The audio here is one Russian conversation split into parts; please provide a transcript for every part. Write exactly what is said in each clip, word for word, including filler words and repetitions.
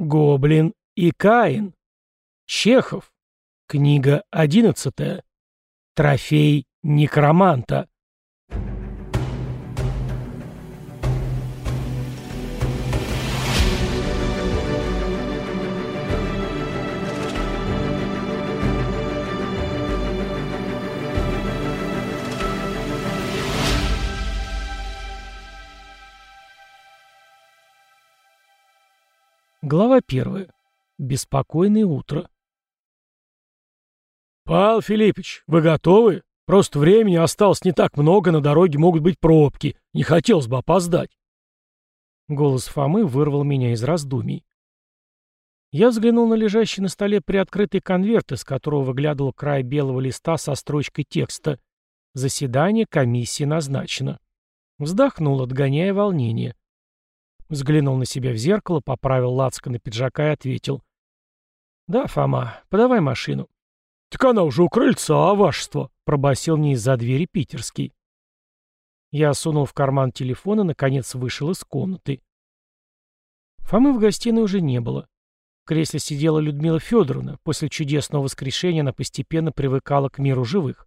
Гоблин и Каин. Чехов. Книга одиннадцатая. Трофей некроманта. Глава первая. Беспокойное утро. «Павел Филиппович, вы готовы? Просто времени осталось не так много, на дороге могут быть пробки. Не хотелось бы опоздать». Голос Фомы вырвал меня из раздумий. Я взглянул на лежащий на столе приоткрытый конверт, из которого выглядывал край белого листа со строчкой текста «Заседание комиссии назначено». Вздохнул, отгоняя волнение. Взглянул на себя в зеркало, поправил лацканы пиджака и ответил. «Да, Фома, подавай машину». «Так она уже у крыльца, вашество», — пробасил мне из-за двери питерский. Я сунул в карман телефон и, наконец, вышел из комнаты. Фомы в гостиной уже не было. В кресле сидела Людмила Федоровна. После чудесного воскрешения она постепенно привыкала к миру живых.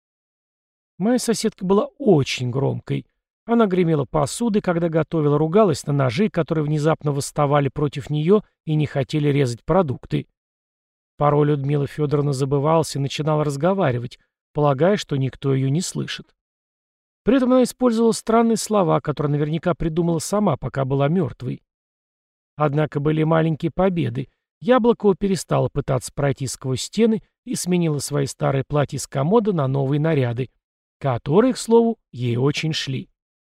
Моя соседка была очень громкой. Она гремела посудой, когда готовила, ругалась на ножи, которые внезапно восставали против нее и не хотели резать продукты. Порой Людмила Федоровна забывалась и начинала разговаривать, полагая, что никто ее не слышит. При этом она использовала странные слова, которые наверняка придумала сама, пока была мертвой. Однако были маленькие победы. Яблокова перестала пытаться пройти сквозь стены и сменила свои старые платья с комода на новые наряды, которые, к слову, ей очень шли.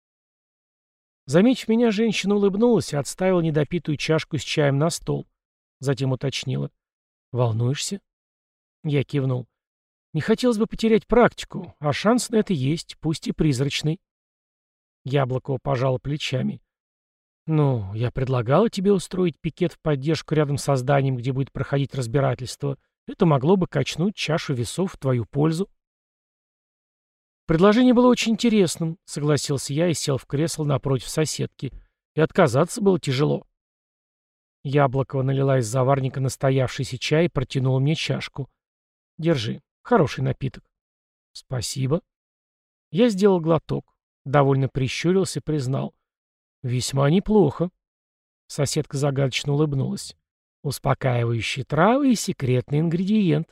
Заметив меня, женщина улыбнулась и отставила недопитую чашку с чаем на стол. Затем уточнила. «Волнуешься?» Я кивнул. «Не хотелось бы потерять практику, а шанс на это есть, пусть и призрачный». Яблокова пожала плечами. «Ну, я предлагала тебе устроить пикет в поддержку рядом со зданием, где будет проходить разбирательство. Это могло бы качнуть чашу весов в твою пользу». «Предложение было очень интересным», — согласился я и сел в кресло напротив соседки. И отказаться было тяжело. Яблокова налила из заварника настоявшийся чай и протянула мне чашку. «Держи. Хороший напиток». «Спасибо». Я сделал глоток. Довольно прищурился и признал. «Весьма неплохо». Соседка загадочно улыбнулась. «Успокаивающие травы и секретный ингредиент».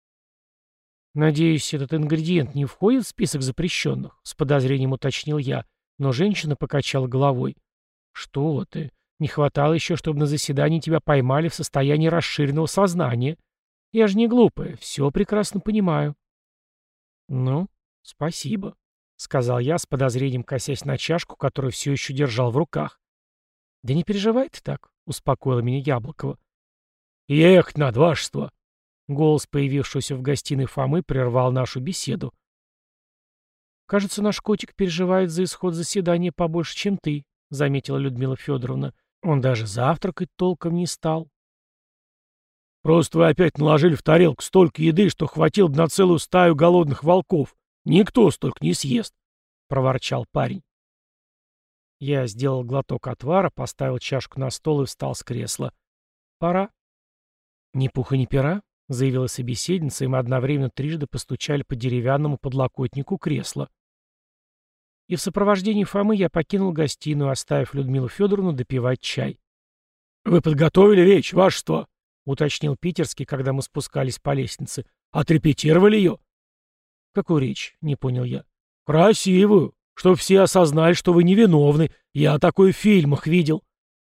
«Надеюсь, этот ингредиент не входит в список запрещенных?» — с подозрением уточнил я, но женщина покачала головой. «Что ты? Не хватало еще, чтобы на заседании тебя поймали в состоянии расширенного сознания. Я же не глупая, все прекрасно понимаю». «Ну, спасибо», — сказал я с подозрением, косясь на чашку, которую все еще держал в руках. «Да не переживай ты так», — успокоила меня Яблокова. «Ехать надо, вашество». Голос, появившийся в гостиной Фомы, прервал нашу беседу. «Кажется, наш котик переживает за исход заседания побольше, чем ты», — заметила Людмила Федоровна. «Он даже завтракать толком не стал». «Просто вы опять наложили в тарелку столько еды, что хватило бы на целую стаю голодных волков. Никто столько не съест», — проворчал парень. Я сделал глоток отвара, поставил чашку на стол и встал с кресла. «Пора». «Ни пуха, ни пера», — заявила собеседница, и мы одновременно трижды постучали по деревянному подлокотнику кресла. И в сопровождении Фомы я покинул гостиную, оставив Людмилу Федоровну допивать чай. «Вы подготовили речь, вашество?» — уточнил питерский, когда мы спускались по лестнице. «Отрепетировали ее?» «Какую речь?» — не понял я. «Красивую, чтобы все осознали, что вы невиновны. Я такое в фильмах видел».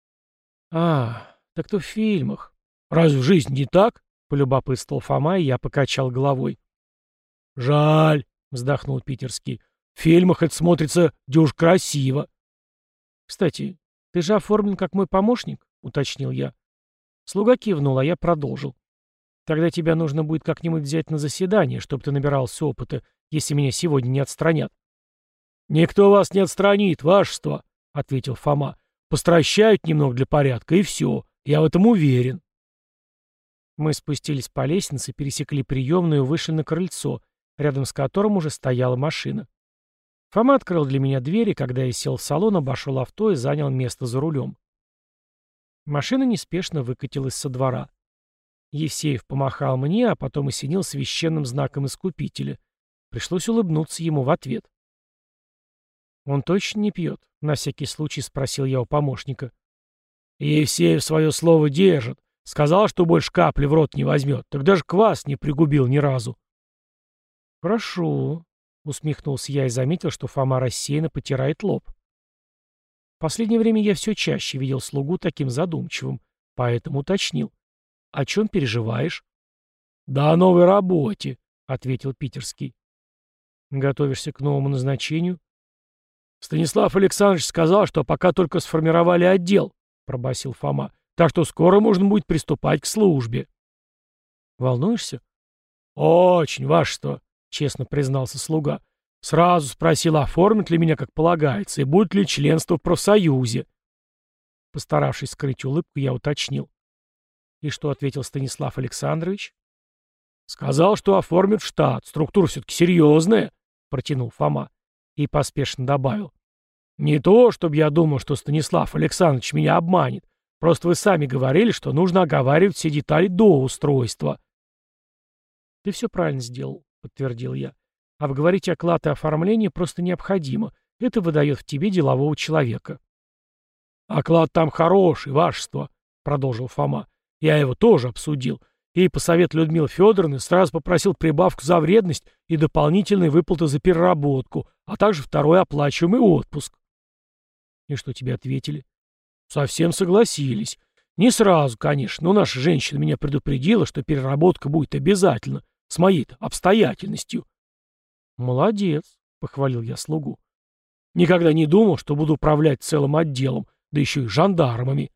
«А, так то в фильмах. Разве в жизни не так?» — полюбопытствовал Фома, и я покачал головой. «Жаль», — вздохнул питерский. «В фильмах это смотрится дюж красиво». «Кстати, ты же оформлен как мой помощник?» — уточнил я. Слуга кивнул, а я продолжил. «Тогда тебя нужно будет как-нибудь взять на заседание, чтобы ты набирался опыта, если меня сегодня не отстранят». «Никто вас не отстранит, вашество», — ответил Фома. «Постращают немного для порядка, и все. Я в этом уверен». Мы спустились по лестнице, пересекли приемную и вышли на крыльцо, рядом с которым уже стояла машина. Фома открыл для меня дверь, и когда я сел в салон, обошел авто и занял место за рулем. Машина неспешно выкатилась со двора. Евсеев помахал мне, а потом осенил священным знаком искупителя. Пришлось улыбнуться ему в ответ. «Он точно не пьет?» — на всякий случай спросил я у помощника. «Евсеев свое слово держит. Сказал, что больше капли в рот не возьмет. Так даже квас не пригубил ни разу». «Хорошо», — усмехнулся я и заметил, что Фома рассеянно потирает лоб. В последнее время я все чаще видел слугу таким задумчивым, поэтому уточнил. «О чем переживаешь?» «Да о новой работе», — ответил питерский. «Готовишься к новому назначению?» «Станислав Александрович сказал, что пока только сформировали отдел», — пробасил Фома, «так что скоро можно будет приступать к службе». «Волнуешься?» «Очень, вашество», — честно признался слуга. «Сразу спросил, оформят ли меня как полагается, и будет ли членство в профсоюзе». Постаравшись скрыть улыбку, я уточнил. «И что ответил Станислав Александрович?» «Сказал, что оформит в штат. Структура все-таки серьезная», — протянул Фома. И поспешно добавил. «Не то, чтобы я думал, что Станислав Александрович меня обманет. Просто вы сами говорили, что нужно оговаривать все детали до устройства». «Ты все правильно сделал», — подтвердил я. «Обговорить оклад и оформление просто необходимо. Это выдает в тебе делового человека». «Оклад там хороший, вашество», — продолжил Фома. «Я его тоже обсудил. И по совету Людмилы Федоровны сразу попросил прибавку за вредность и дополнительные выплаты за переработку, а также второй оплачиваемый отпуск». «И что тебе ответили?» «Совсем согласились. Не сразу, конечно, но наша женщина меня предупредила, что переработка будет обязательно, с моей-то обстоятельностью». «Молодец», — похвалил я слугу. «Никогда не думал, что буду управлять целым отделом, да еще и жандармами».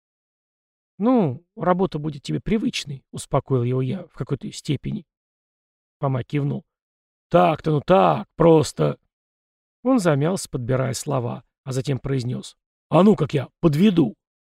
«Ну, работа будет тебе привычной», — успокоил его я в какой-то степени. Фома кивнул. «Так-то, ну так, просто...» Он замялся, подбирая слова, а затем произнес. «А ну, как я подведу!»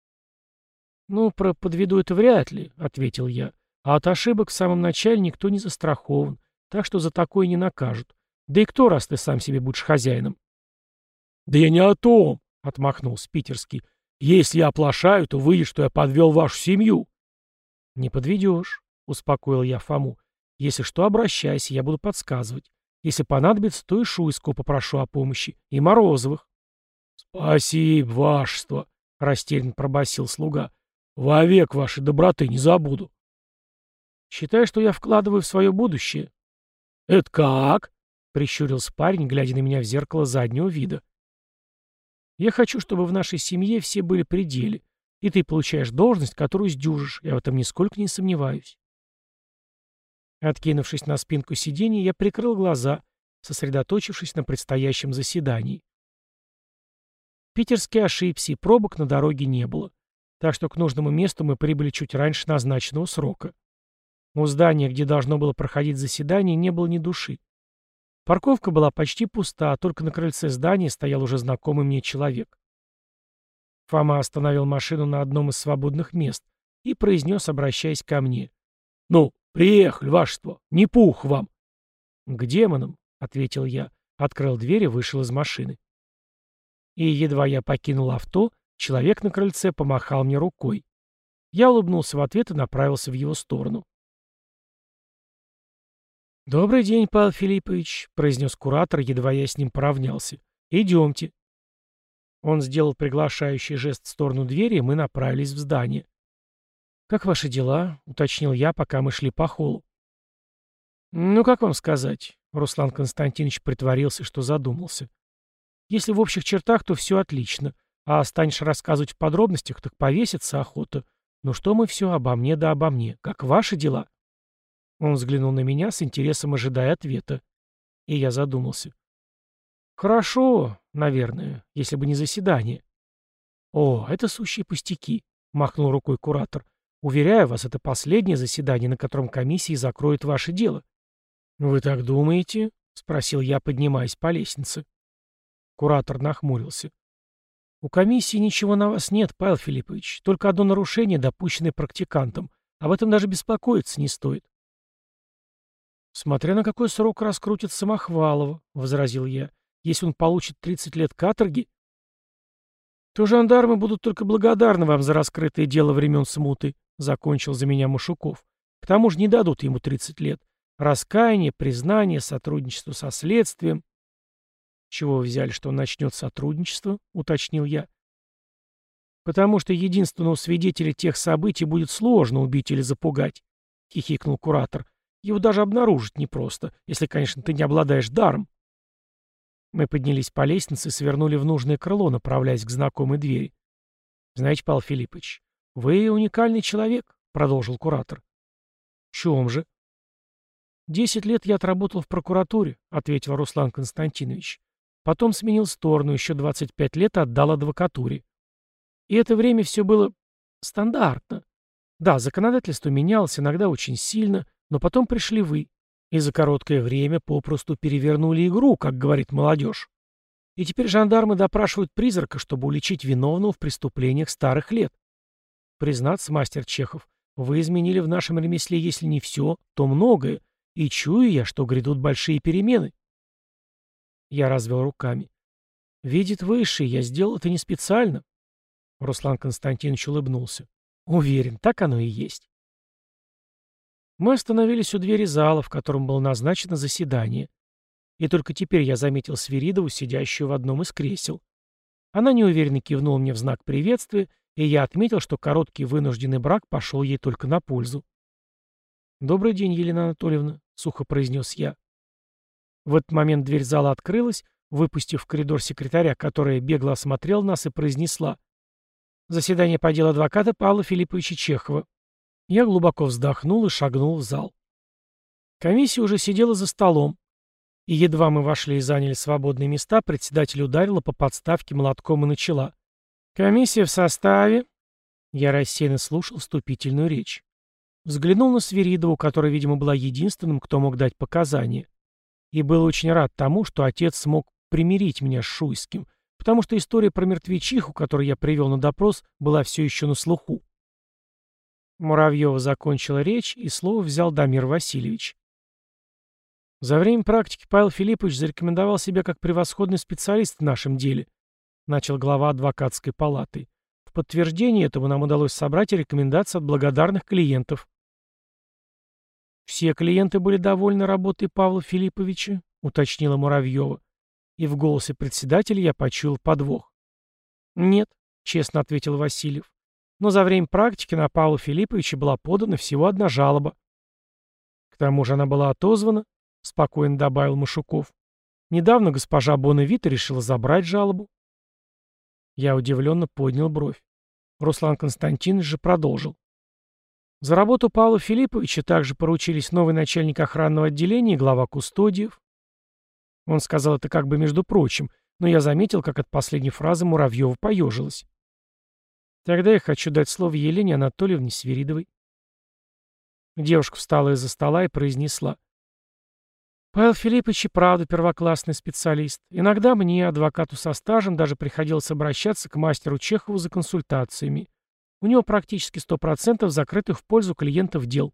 «Ну, про подведу это вряд ли», — ответил я. «А от ошибок в самом начале никто не застрахован, так что за такое не накажут. Да и кто, раз ты сам себе будешь хозяином?» «Да я не о том», — отмахнулся питерский. «Если я оплошаю, то выйдет, что я подвел вашу семью». «Не подведешь», — успокоил я Фому. «Если что, обращайся, я буду подсказывать. Если понадобится, то и Шуйского попрошу о помощи, и Морозовых». «Спасибо, вашество», — растерянно пробасил слуга. «Вовек вашей доброты не забуду». «Считай, что я вкладываю в свое будущее». «Это как?» — прищурился парень, глядя на меня в зеркало заднего вида. «Я хочу, чтобы в нашей семье все были при деле, и ты получаешь должность, которую сдюжишь, я в этом нисколько не сомневаюсь». Откинувшись на спинку сиденья, я прикрыл глаза, сосредоточившись на предстоящем заседании. Питерский ошибся, и пробок на дороге не было, так что к нужному месту мы прибыли чуть раньше назначенного срока. У здания, где должно было проходить заседание, не было ни души. Парковка была почти пуста, а только на крыльце здания стоял уже знакомый мне человек. Фома остановил машину на одном из свободных мест и произнес, обращаясь ко мне. «Ну, приехали, вашество, не пух вам». «К демонам», — ответил я, открыл дверь и вышел из машины. И едва я покинул авто, человек на крыльце помахал мне рукой. Я улыбнулся в ответ и направился в его сторону. «Добрый день, Павел Филиппович», — произнес куратор, едва я с ним поравнялся. «Идемте». Он сделал приглашающий жест в сторону двери, и мы направились в здание. «Как ваши дела?» — уточнил я, пока мы шли по холлу. «Ну, как вам сказать?» — Руслан Константинович притворился, что задумался. «Если в общих чертах, то все отлично, а станешь рассказывать в подробностях, так повеситься охота. Ну что мы все обо мне да обо мне? Как ваши дела?» Он взглянул на меня с интересом, ожидая ответа. И я задумался. «Хорошо, наверное, если бы не заседание». «О, это сущие пустяки», — махнул рукой куратор. «Уверяю вас, это последнее заседание, на котором комиссия закроет ваше дело». «Вы так думаете?» — спросил я, поднимаясь по лестнице. Куратор нахмурился. «У комиссии ничего на вас нет, Павел Филиппович, только одно нарушение, допущенное практикантом. Об этом даже беспокоиться не стоит». «Смотря на какой срок раскрутит Самохвалова», — возразил я. «Если он получит тридцать лет каторги...» То жандармы будут только благодарны вам за раскрытое дело времен смуты, закончил за меня Машуков. К тому же не дадут ему тридцать лет. Раскаяние, признание, сотрудничество со следствием. Чего вы взяли, что он начнет сотрудничество? Уточнил я. Потому что единственного свидетеля тех событий будет сложно убить или запугать, хихикнул куратор. Его даже обнаружить непросто, если, конечно, ты не обладаешь даром. Мы поднялись по лестнице и свернули в нужное крыло, направляясь к знакомой двери. «Знаете, Павел Филиппович, вы уникальный человек», — продолжил куратор. «В чем же?» «Десять лет я отработал в прокуратуре», — ответил Руслан Константинович. «Потом сменил сторону, еще двадцать пять лет отдал адвокатуре. И это время все было стандартно. Да, законодательство менялось, иногда очень сильно, но потом пришли вы. И за короткое время попросту перевернули игру, как говорит молодежь. И теперь жандармы допрашивают призрака, чтобы уличить виновного в преступлениях старых лет. Признаться, мастер Чехов, вы изменили в нашем ремесле, если не все, то многое, и чую я, что грядут большие перемены». Я развел руками. «Видит Высший, я сделал это не специально». Руслан Константинович улыбнулся. «Уверен, так оно и есть». Мы остановились у двери зала, в котором было назначено заседание. И только теперь я заметил Свиридову, сидящую в одном из кресел. Она неуверенно кивнула мне в знак приветствия, и я отметил, что короткий вынужденный брак пошел ей только на пользу. «Добрый день, Елена Анатольевна», — сухо произнес я. В этот момент дверь зала открылась, выпустив в коридор секретаря, которая бегло осмотрела нас и произнесла: «Заседание по делу адвоката Павла Филипповича Чехова». Я глубоко вздохнул и шагнул в зал. Комиссия уже сидела за столом, и едва мы вошли и заняли свободные места, председатель ударила по подставке молотком и начала. «Комиссия в составе...» Я рассеянно слушал вступительную речь. Взглянул на Свиридову, которая, видимо, была единственным, кто мог дать показания. И был очень рад тому, что отец смог примирить меня с Шуйским, потому что история про мертвечиху, которую я привел на допрос, была все еще на слуху. Муравьева закончила речь, и слово взял Дамир Васильевич. За время практики Павел Филиппович зарекомендовал себя как превосходный специалист в нашем деле, начал глава адвокатской палаты. В подтверждение этого нам удалось собрать рекомендации от благодарных клиентов. «Все клиенты были довольны работой Павла Филипповича», — уточнила Муравьева. И в голосе председателя я почуял подвох. «Нет», — честно ответил Васильев. «Но за время практики на Павла Филипповича была подана всего одна жалоба». «К тому же она была отозвана», — спокойно добавил Машуков. «Недавно госпожа Бонавита решила забрать жалобу». Я удивленно поднял бровь. Руслан Константинович же продолжил. За работу Павла Филипповича также поручились новый начальник охранного отделения и глава кустодиев. Он сказал это как бы между прочим, но я заметил, как от последней фразы Муравьева поежилась. Тогда я хочу дать слово Елене Анатольевне Свиридовой. Девушка встала из-за стола и произнесла. Павел Филиппович и правда первоклассный специалист. Иногда мне, адвокату со стажем, даже приходилось обращаться к мастеру Чехову за консультациями. У него практически сто процентов закрытых в пользу клиентов дел.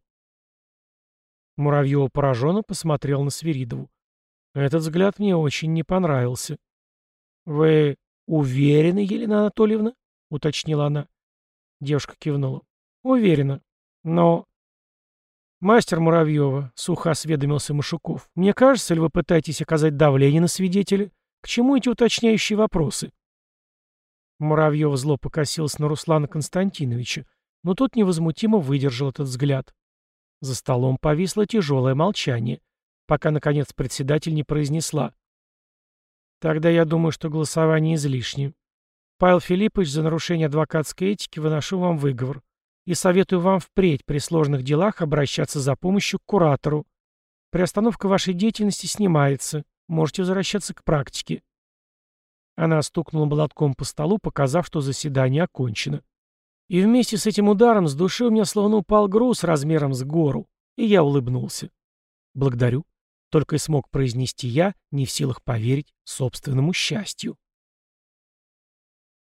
Муравьева пораженно посмотрел на Свиридову. Этот взгляд мне очень не понравился. «Вы уверены, Елена Анатольевна?» — уточнила она. Девушка кивнула. «Уверена. Но...» «Мастер Муравьева», — сухо осведомился Машуков, — «мне кажется, ли вы пытаетесь оказать давление на свидетеля? К чему эти уточняющие вопросы?» Муравьева зло покосилась на Руслана Константиновича, но тот невозмутимо выдержал этот взгляд. За столом повисло тяжелое молчание, пока, наконец, председатель не произнесла. «Тогда я думаю, что голосование излишне. Павел Филиппович, за нарушение адвокатской этики выношу вам выговор. И советую вам впредь при сложных делах обращаться за помощью к куратору. Приостановка вашей деятельности снимается. Можете возвращаться к практике». Она стукнула молотком по столу, показав, что заседание окончено. И вместе с этим ударом с души у меня словно упал груз размером с гору, и я улыбнулся. «Благодарю», — только и смог произнести я, не в силах поверить собственному счастью.